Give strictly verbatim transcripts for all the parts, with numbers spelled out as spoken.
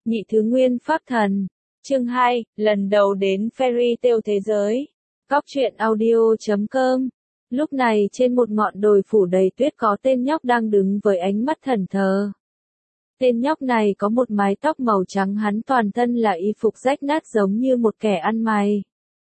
Nhị thứ nguyên pháp thần. Chương hai, lần đầu đến Fairy Tale thế giới. Cóc truyện audio chấm com. Lúc này trên một ngọn đồi phủ đầy tuyết có tên nhóc đang đứng với ánh mắt thẫn thờ. Tên nhóc này có một mái tóc màu trắng, hắn toàn thân là y phục rách nát giống như một kẻ ăn mày.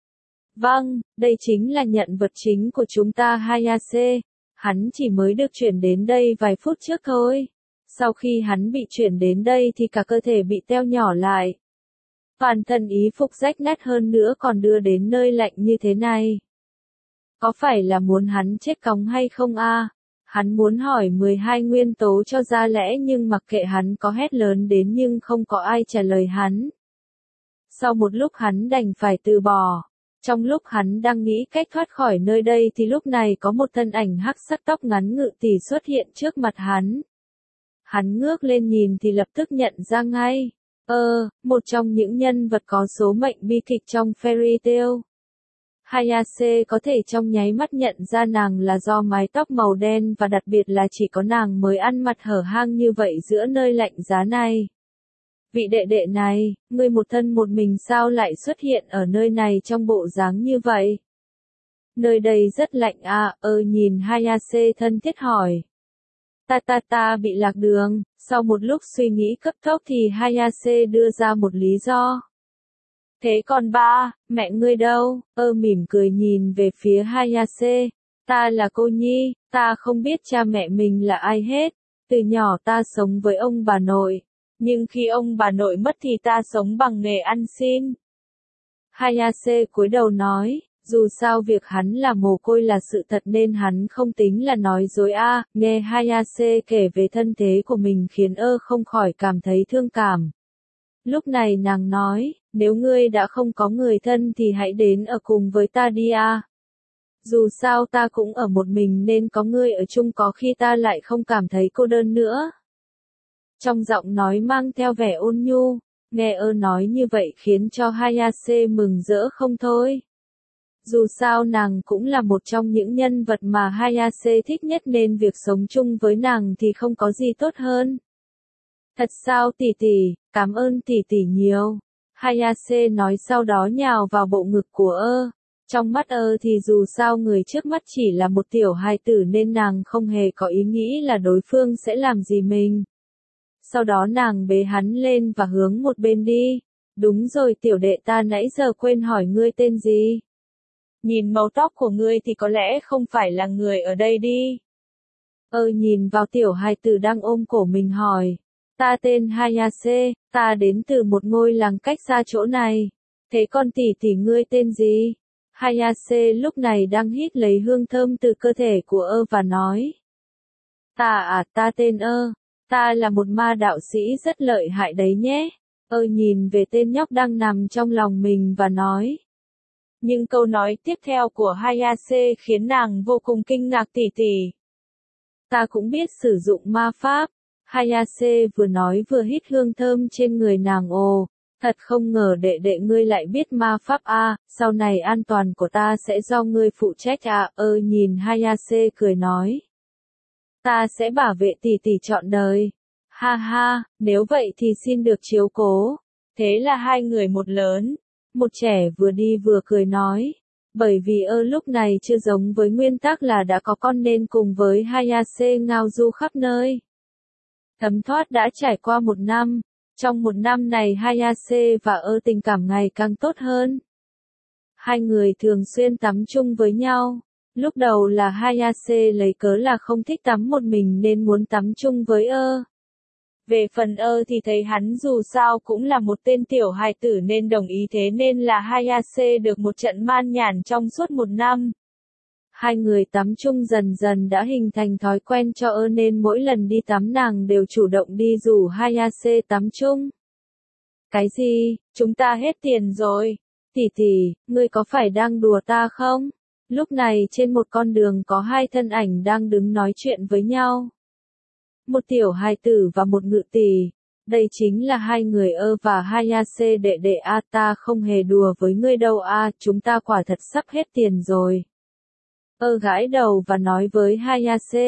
Vâng, đây chính là nhân vật chính của chúng ta Hayase. Hắn chỉ mới được chuyển đến đây vài phút trước thôi. Sau khi hắn bị chuyển đến đây thì cả cơ thể bị teo nhỏ lại. Toàn thân y phục rách nát hơn nữa còn đưa đến nơi lạnh như thế này. Có phải là muốn hắn chết cóng hay không a? À? Hắn muốn hỏi mười hai nguyên tố cho ra lẽ nhưng mặc kệ hắn có hét lớn đến nhưng không có ai trả lời hắn. Sau một lúc hắn đành phải từ bỏ. Trong lúc hắn đang nghĩ cách thoát khỏi nơi đây thì lúc này có một thân ảnh hắc sắc tóc ngắn ngự tỷ xuất hiện trước mặt hắn. Hắn ngước lên nhìn thì lập tức nhận ra ngay. Ơ, một trong những nhân vật có số mệnh bi kịch trong Fairy Tale. Hayase có thể trong nháy mắt nhận ra nàng là do mái tóc màu đen và đặc biệt là chỉ có nàng mới ăn mặc hở hang như vậy giữa nơi lạnh giá này. Vị đệ đệ này, ngươi một thân một mình sao lại xuất hiện ở nơi này trong bộ dáng như vậy? Nơi đây rất lạnh à, ơ nhìn Hayase thân thiết hỏi. Ta ta ta bị lạc đường, sau một lúc suy nghĩ cấp tốc thì Hayase đưa ra một lý do. Thế còn ba, mẹ ngươi đâu? Ơ mỉm cười nhìn về phía Hayase. Ta là cô nhi, ta không biết cha mẹ mình là ai hết. Từ nhỏ ta sống với ông bà nội. Nhưng khi ông bà nội mất thì ta sống bằng nghề ăn xin. Hayase cúi đầu nói, dù sao việc hắn là mồ côi là sự thật nên hắn không tính là nói dối a. À. Nghe Hayase kể về thân thế của mình khiến ơ không khỏi cảm thấy thương cảm. Lúc này nàng nói, nếu ngươi đã không có người thân thì hãy đến ở cùng với ta đi a. À. Dù sao ta cũng ở một mình nên có ngươi ở chung có khi ta lại không cảm thấy cô đơn nữa. Trong giọng nói mang theo vẻ ôn nhu, nghe ơ nói như vậy khiến cho Hayase mừng rỡ không thôi. Dù sao nàng cũng là một trong những nhân vật mà Hayase thích nhất nên việc sống chung với nàng thì không có gì tốt hơn. Thật sao tỷ tỷ, cảm ơn tỷ tỷ nhiều. Hayase nói sau đó nhào vào bộ ngực của ơ. Trong mắt ơ thì dù sao người trước mắt chỉ là một tiểu hài tử nên nàng không hề có ý nghĩ là đối phương sẽ làm gì mình. Sau đó nàng bế hắn lên và hướng một bên đi. Đúng rồi tiểu đệ, ta nãy giờ quên hỏi ngươi tên gì. Nhìn màu tóc của ngươi thì có lẽ không phải là người ở đây đi. Ơ nhìn vào tiểu hài tử đang ôm cổ mình hỏi. Ta tên Hayase, ta đến từ một ngôi làng cách xa chỗ này. Thế con tỷ tỷ ngươi tên gì? Hayase lúc này đang hít lấy hương thơm từ cơ thể của ơ và nói. Ta à, ta tên ơ. Ta là một ma đạo sĩ rất lợi hại đấy nhé. Ơ nhìn về tên nhóc đang nằm trong lòng mình và nói. Nhưng câu nói tiếp theo của Hayase khiến nàng vô cùng kinh ngạc. Tỷ tỷ. Ta cũng biết sử dụng ma pháp. Hayase vừa nói vừa hít hương thơm trên người nàng. Ồ, thật không ngờ đệ đệ ngươi lại biết ma pháp a. À, sau này an toàn của ta sẽ do ngươi phụ trách à. Ơ nhìn Hayase cười nói. Ta sẽ bảo vệ tỷ tỷ trọn đời. Ha ha, nếu vậy thì xin được chiếu cố. Thế là hai người một lớn, một trẻ vừa đi vừa cười nói. Bởi vì ơ lúc này chưa giống với nguyên tắc là đã có con nên cùng với Hayase ngao du khắp nơi. Thấm thoát đã trải qua một năm. Trong một năm này Hayase và ơ tình cảm ngày càng tốt hơn. Hai người thường xuyên tắm chung với nhau. Lúc đầu là Hayase lấy cớ là không thích tắm một mình nên muốn tắm chung với ơ. Về phần ơ thì thấy hắn dù sao cũng là một tên tiểu hài tử nên đồng ý, thế nên là Hayase được một trận man nhàn trong suốt một năm. Hai người tắm chung dần dần đã hình thành thói quen cho ơ nên mỗi lần đi tắm nàng đều chủ động đi rủ Hayase tắm chung. Cái gì, chúng ta hết tiền rồi. Tỷ tỷ, ngươi có phải đang đùa ta không? Lúc này trên một con đường có hai thân ảnh đang đứng nói chuyện với nhau. Một tiểu hài tử và một ngự tỷ. Đây chính là hai người ơ và Hayase đệ đệ a. À, ta không hề đùa với ngươi đâu a. À, chúng ta quả thật sắp hết tiền rồi. Ơ gãi đầu và nói với Hayase.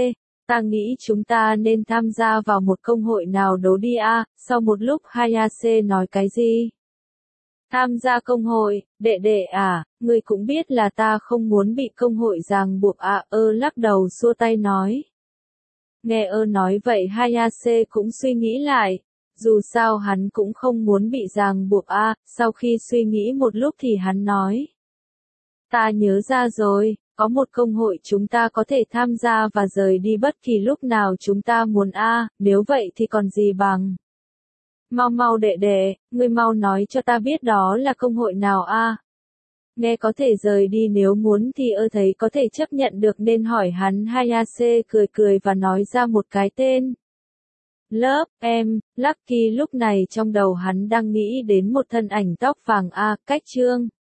Ta nghĩ chúng ta nên tham gia vào một công hội nào đó đi a. Sau một lúc Hayase nói cái gì? Tham gia công hội, đệ đệ à, ngươi cũng biết là ta không muốn bị công hội ràng buộc à. Ơ lắc đầu xua tay nói. Nghe ơ nói vậy Hayase cũng suy nghĩ lại. Dù sao hắn cũng không muốn bị ràng buộc a. Sau khi suy nghĩ một lúc thì hắn nói. Ta nhớ ra rồi, có một công hội chúng ta có thể tham gia và rời đi bất kỳ lúc nào chúng ta muốn a. Nếu vậy thì còn gì bằng. Mau mau đệ đệ, ngươi mau nói cho ta biết đó là công hội nào a. Nghe có thể rời đi nếu muốn thì ơ thấy có thể chấp nhận được nên hỏi hắn. Hayase cười cười và nói ra một cái tên. Lớp, em, Lucky lúc này trong đầu hắn đang nghĩ đến một thân ảnh tóc vàng a, cách chương.